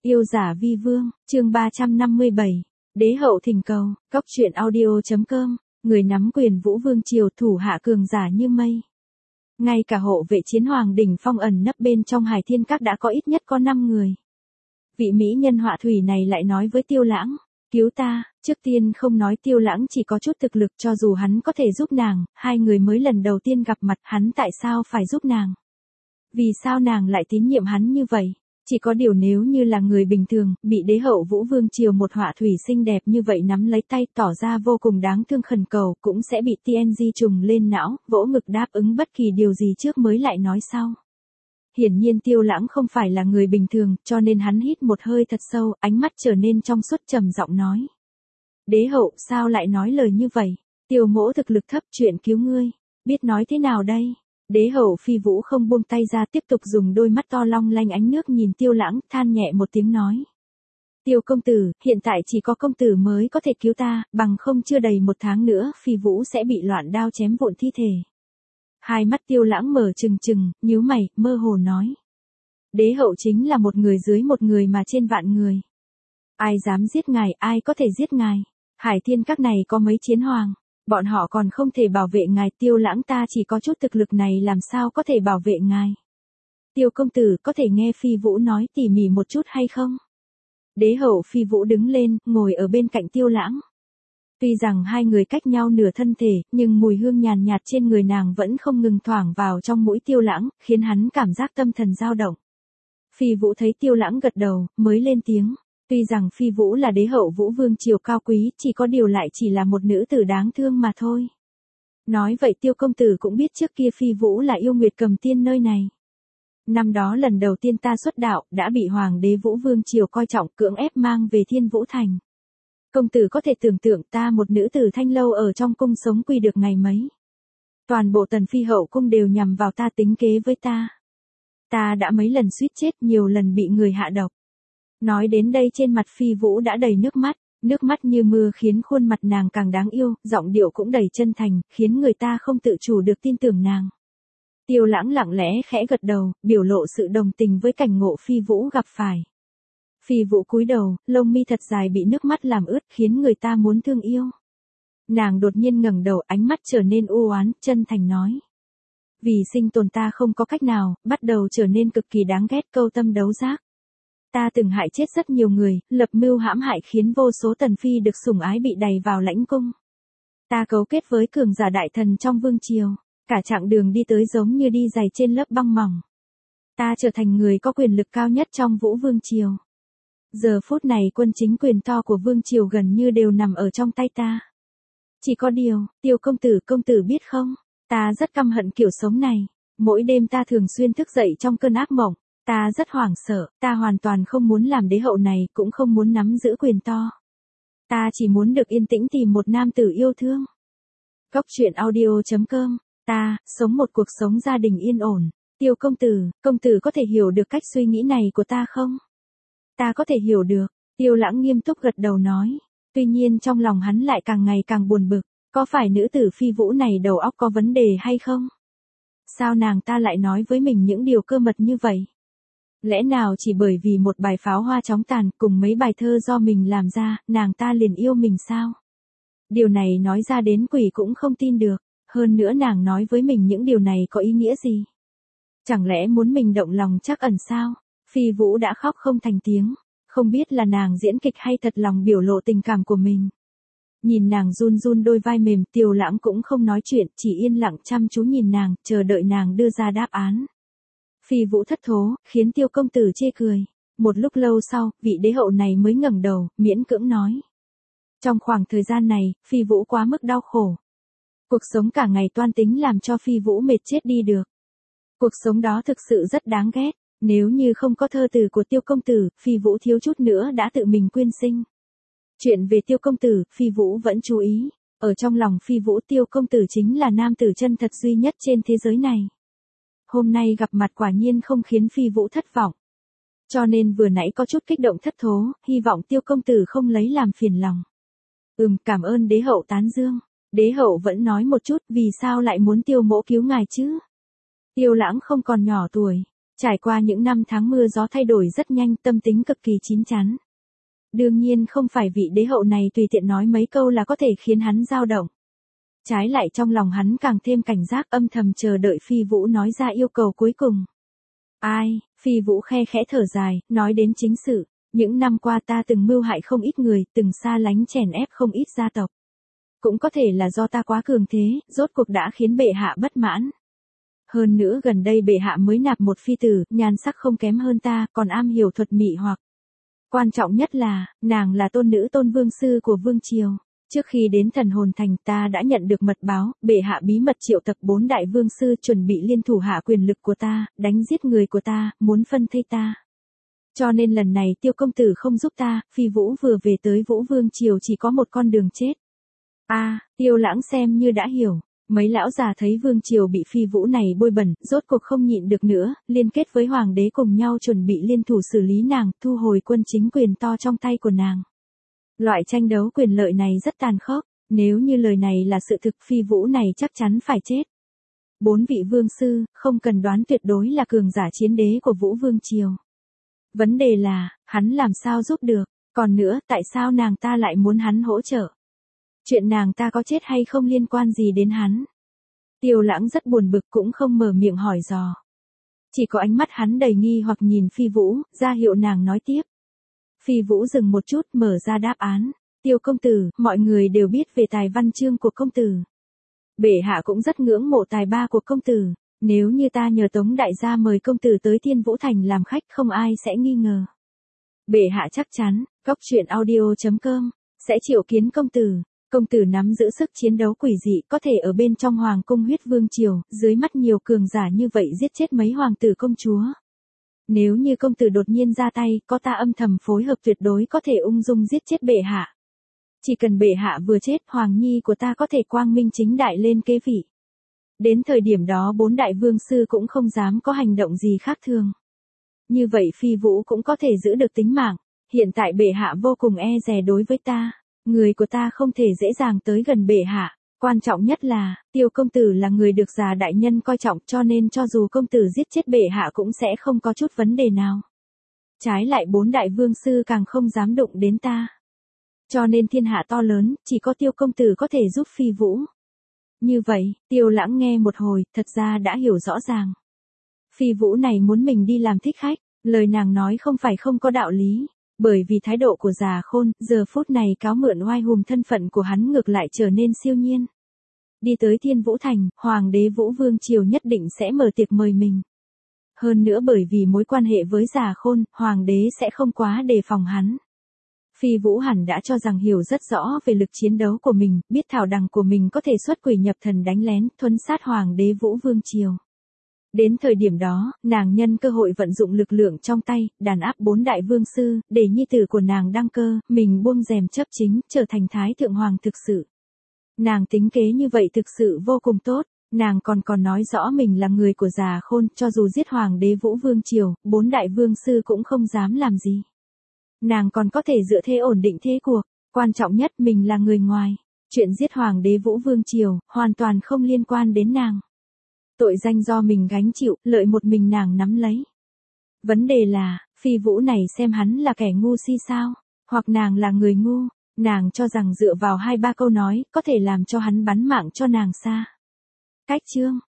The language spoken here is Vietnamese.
Yêu giả vi vương, chương 357. Đế hậu thỉnh cầu, Cóc truyện audio.com, người nắm quyền Vũ Vương triều, thủ hạ cường giả như mây. Ngay cả hộ vệ chiến hoàng đỉnh phong ẩn nấp bên trong Hải Thiên Các đã có ít nhất có 5 người. Vị mỹ nhân họa thủy này lại nói với Tiêu Lãng, cứu ta. Trước tiên không nói Tiêu Lãng chỉ có chút thực lực, cho dù hắn có thể giúp nàng, hai người mới lần đầu tiên gặp mặt, hắn tại sao phải giúp nàng? Vì sao nàng lại tín nhiệm hắn như vậy? Chỉ có điều nếu như là người bình thường, bị đế hậu Vũ Vương triều một họa thủy xinh đẹp như vậy nắm lấy tay, tỏ ra vô cùng đáng thương khẩn cầu, cũng sẽ bị TNG trùng lên não, vỗ ngực đáp ứng bất kỳ điều gì trước mới lại nói sau. Hiển nhiên Tiêu Lãng không phải là người bình thường, cho nên hắn hít một hơi thật sâu, ánh mắt trở nên trong suốt, trầm giọng nói. Đế hậu, sao lại nói lời như vậy? Tiêu mỗ thực lực thấp, chuyện cứu ngươi, biết nói thế nào đây? Đế hậu Phi Vũ không buông tay ra, tiếp tục dùng đôi mắt to long lanh ánh nước nhìn Tiêu Lãng, than nhẹ một tiếng nói. Tiêu công tử, hiện tại chỉ có công tử mới có thể cứu ta, bằng không chưa đầy 1 tháng nữa, Phi Vũ sẽ bị loạn đao chém vụn thi thể. Hai mắt Tiêu Lãng mở trừng trừng, nhíu mày, mơ hồ nói. Đế hậu chính là một người dưới một người mà trên vạn người. Ai dám giết ngài, ai có thể giết ngài? Hải Thiên Các này có mấy chiến hoàng, bọn họ còn không thể bảo vệ ngài. Tiêu Lãng, ta chỉ có chút thực lực này làm sao có thể bảo vệ ngài? Tiêu công tử, có thể nghe Phi Vũ nói tỉ mỉ một chút hay không? Đế hậu Phi Vũ đứng lên, ngồi ở bên cạnh Tiêu Lãng. Tuy rằng hai người cách nhau nửa thân thể, nhưng mùi hương nhàn nhạt trên người nàng vẫn không ngừng thoảng vào trong mũi Tiêu Lãng, khiến hắn cảm giác tâm thần dao động. Phi Vũ thấy Tiêu Lãng gật đầu, mới lên tiếng. Tuy rằng Phi Vũ là đế hậu Vũ Vương triều cao quý, chỉ có điều lại chỉ là một nữ tử đáng thương mà thôi. Nói vậy Tiêu công tử cũng biết trước kia Phi Vũ là yêu nguyệt cầm tiên nơi này. Năm đó lần đầu tiên ta xuất đạo, đã bị hoàng đế Vũ Vương triều coi trọng, cưỡng ép mang về Thiên Vũ Thành. Công tử có thể tưởng tượng ta một nữ tử thanh lâu ở trong cung sống quy được ngày mấy. Toàn bộ Tần Phi hậu cung đều nhằm vào ta, tính kế với ta. Ta đã mấy lần suýt chết, nhiều lần bị người hạ độc. Nói đến đây trên mặt Phi Vũ đã đầy nước mắt như mưa khiến khuôn mặt nàng càng đáng yêu, giọng điệu cũng đầy chân thành, khiến người ta không tự chủ được tin tưởng nàng. Tiêu Lãng lặng lẽ khẽ gật đầu, biểu lộ sự đồng tình với cảnh ngộ Phi Vũ gặp phải. Phi Vũ cúi đầu, lông mi thật dài bị nước mắt làm ướt, khiến người ta muốn thương yêu. Nàng đột nhiên ngẩng đầu, ánh mắt trở nên u oán, chân thành nói. Vì sinh tồn ta không có cách nào, bắt đầu trở nên cực kỳ đáng ghét, câu tâm đấu giác. Ta từng hại chết rất nhiều người, lập mưu hãm hại khiến vô số tần phi được sủng ái bị đày vào lãnh cung. Ta cấu kết với cường giả đại thần trong vương triều, cả chặng đường đi tới giống như đi giày trên lớp băng mỏng. Ta trở thành người có quyền lực cao nhất trong Vũ Vương triều. Giờ phút này quân chính quyền to của vương triều gần như đều nằm ở trong tay ta. Chỉ có điều, Tiêu công tử biết không, ta rất căm hận kiểu sống này. Mỗi đêm ta thường xuyên thức dậy trong cơn ác mộng. Ta rất hoảng sợ, ta hoàn toàn không muốn làm đế hậu này, cũng không muốn nắm giữ quyền to. Ta chỉ muốn được yên tĩnh tìm một nam tử yêu thương. Cóc truyện audio.com, ta, sống một cuộc sống gia đình yên ổn. Tiêu công tử có thể hiểu được cách suy nghĩ này của ta không? Ta có thể hiểu được, Tiêu Lãng nghiêm túc gật đầu nói. Tuy nhiên trong lòng hắn lại càng ngày càng buồn bực, có phải nữ tử Phi Vũ này đầu óc có vấn đề hay không? Sao nàng ta lại nói với mình những điều cơ mật như vậy? Lẽ nào chỉ bởi vì một bài pháo hoa chóng tàn cùng mấy bài thơ do mình làm ra, nàng ta liền yêu mình sao? Điều này nói ra đến quỷ cũng không tin được, hơn nữa nàng nói với mình những điều này có ý nghĩa gì? Chẳng lẽ muốn mình động lòng trắc ẩn sao? Phi Vũ đã khóc không thành tiếng, không biết là nàng diễn kịch hay thật lòng biểu lộ tình cảm của mình. Nhìn nàng run run đôi vai mềm, Tiêu Lãng cũng không nói chuyện, chỉ yên lặng chăm chú nhìn nàng, chờ đợi nàng đưa ra đáp án. Phi Vũ thất thố, khiến Tiêu công tử chê cười. Một lúc lâu sau, vị đế hậu này mới ngẩng đầu, miễn cưỡng nói. Trong khoảng thời gian này, Phi Vũ quá mức đau khổ. Cuộc sống cả ngày toan tính làm cho Phi Vũ mệt chết đi được. Cuộc sống đó thực sự rất đáng ghét. Nếu như không có thơ từ của Tiêu công tử, Phi Vũ thiếu chút nữa đã tự mình quyên sinh. Chuyện về Tiêu công tử, Phi Vũ vẫn chú ý. Ở trong lòng Phi Vũ, Tiêu công tử chính là nam tử chân thật duy nhất trên thế giới này. Hôm nay gặp mặt quả nhiên không khiến Phi Vũ thất vọng. Cho nên vừa nãy có chút kích động thất thố, hy vọng Tiêu công tử không lấy làm phiền lòng. Cảm ơn đế hậu tán dương. Đế hậu vẫn nói một chút, vì sao lại muốn Tiêu mỗ cứu ngài chứ? Tiêu Lãng không còn nhỏ tuổi. Trải qua những năm tháng mưa gió thay đổi rất nhanh, tâm tính cực kỳ chín chắn. Đương nhiên không phải vị đế hậu này tùy tiện nói mấy câu là có thể khiến hắn dao động. Trái lại trong lòng hắn càng thêm cảnh giác, âm thầm chờ đợi Phi Vũ nói ra yêu cầu cuối cùng. Ai, Phi Vũ khe khẽ thở dài, nói đến chính sự. Những năm qua ta từng mưu hại không ít người, từng xa lánh chèn ép không ít gia tộc. Cũng có thể là do ta quá cường thế, rốt cuộc đã khiến bệ hạ bất mãn. Hơn nữa gần đây bệ hạ mới nạp một phi tử, nhan sắc không kém hơn ta, còn am hiểu thuật mị hoặc. Quan trọng nhất là, nàng là tôn nữ tôn vương sư của vương triều. Trước khi đến Thần Hồn Thành ta đã nhận được mật báo, bệ hạ bí mật triệu tập 4 đại vương sư chuẩn bị liên thủ hạ quyền lực của ta, đánh giết người của ta, muốn phân thây ta. Cho nên lần này Tiêu công tử không giúp ta, Phi Vũ vừa về tới Vũ Vương triều chỉ có một con đường chết. Tiêu Lãng xem như đã hiểu. Mấy lão già thấy vương triều bị Phi Vũ này bôi bẩn, rốt cuộc không nhịn được nữa, liên kết với hoàng đế cùng nhau chuẩn bị liên thủ xử lý nàng, thu hồi quân chính quyền to trong tay của nàng. Loại tranh đấu quyền lợi này rất tàn khốc, nếu như lời này là sự thực, Phi Vũ này chắc chắn phải chết. 4 vị vương sư, không cần đoán, tuyệt đối là cường giả chiến đế của Vũ Vương triều. Vấn đề là, hắn làm sao giúp được, còn nữa, tại sao nàng ta lại muốn hắn hỗ trợ? Chuyện nàng ta có chết hay không liên quan gì đến hắn? Tiêu Lãng rất buồn bực cũng không mở miệng hỏi dò. Chỉ có ánh mắt hắn đầy nghi hoặc nhìn Phi Vũ, ra hiệu nàng nói tiếp. Phi Vũ dừng một chút mở ra đáp án. Tiêu công tử, mọi người đều biết về tài văn chương của công tử. Bệ hạ cũng rất ngưỡng mộ tài ba của công tử. Nếu như ta nhờ Tống đại gia mời công tử tới Thiên Vũ Thành làm khách không ai sẽ nghi ngờ. Bệ hạ chắc chắn, goctruyện.audio.com sẽ triệu kiến công tử. Công tử nắm giữ sức chiến đấu quỷ dị, có thể ở bên trong hoàng cung huyết vương triều, dưới mắt nhiều cường giả như vậy giết chết mấy hoàng tử công chúa. Nếu như công tử đột nhiên ra tay, có ta âm thầm phối hợp tuyệt đối có thể ung dung giết chết bệ hạ. Chỉ cần bệ hạ vừa chết, hoàng nhi của ta có thể quang minh chính đại lên kế vị. Đến thời điểm đó 4 đại vương sư cũng không dám có hành động gì khác thường. Như vậy Phi Vũ cũng có thể giữ được tính mạng. Hiện tại bệ hạ vô cùng e dè đối với ta. Người của ta không thể dễ dàng tới gần bệ hạ. Quan trọng nhất là, Tiêu công tử là người được già đại nhân coi trọng, cho nên cho dù công tử giết chết bệ hạ cũng sẽ không có chút vấn đề nào. Trái lại 4 đại vương sư càng không dám đụng đến ta. Cho nên thiên hạ to lớn, chỉ có Tiêu công tử có thể giúp Phi Vũ. Như vậy, Tiêu Lãng nghe một hồi, thật ra đã hiểu rõ ràng. Phi Vũ này muốn mình đi làm thích khách, lời nàng nói không phải không có đạo lý. Bởi vì thái độ của già khôn, giờ phút này cáo mượn oai hùng thân phận của hắn ngược lại trở nên siêu nhiên. Đi tới Thiên Vũ Thành, hoàng đế Vũ Vương triều nhất định sẽ mở tiệc mời mình. Hơn nữa bởi vì mối quan hệ với già khôn, hoàng đế sẽ không quá đề phòng hắn. Phi Vũ hẳn đã cho rằng hiểu rất rõ về lực chiến đấu của mình, biết thảo đằng của mình có thể xuất quỷ nhập thần đánh lén, thuấn sát hoàng đế Vũ Vương triều. Đến thời điểm đó, nàng nhân cơ hội vận dụng lực lượng trong tay, đàn áp 4 đại vương sư, để nhi tử của nàng đăng cơ, mình buông rèm chấp chính, trở thành thái thượng hoàng thực sự. Nàng tính kế như vậy thực sự vô cùng tốt, nàng còn nói rõ mình là người của già khôn, cho dù giết hoàng đế Vũ Vương triều, 4 đại vương sư cũng không dám làm gì. Nàng còn có thể dựa thế ổn định thế cuộc, quan trọng nhất mình là người ngoài. Chuyện giết hoàng đế Vũ Vương triều, hoàn toàn không liên quan đến nàng. Tội danh do mình gánh chịu, lợi một mình nàng nắm lấy. Vấn đề là, Phi Vũ này xem hắn là kẻ ngu si sao, hoặc nàng là người ngu, nàng cho rằng dựa vào 2-3 câu nói, có thể làm cho hắn bắn mạng cho nàng xa. Cách chương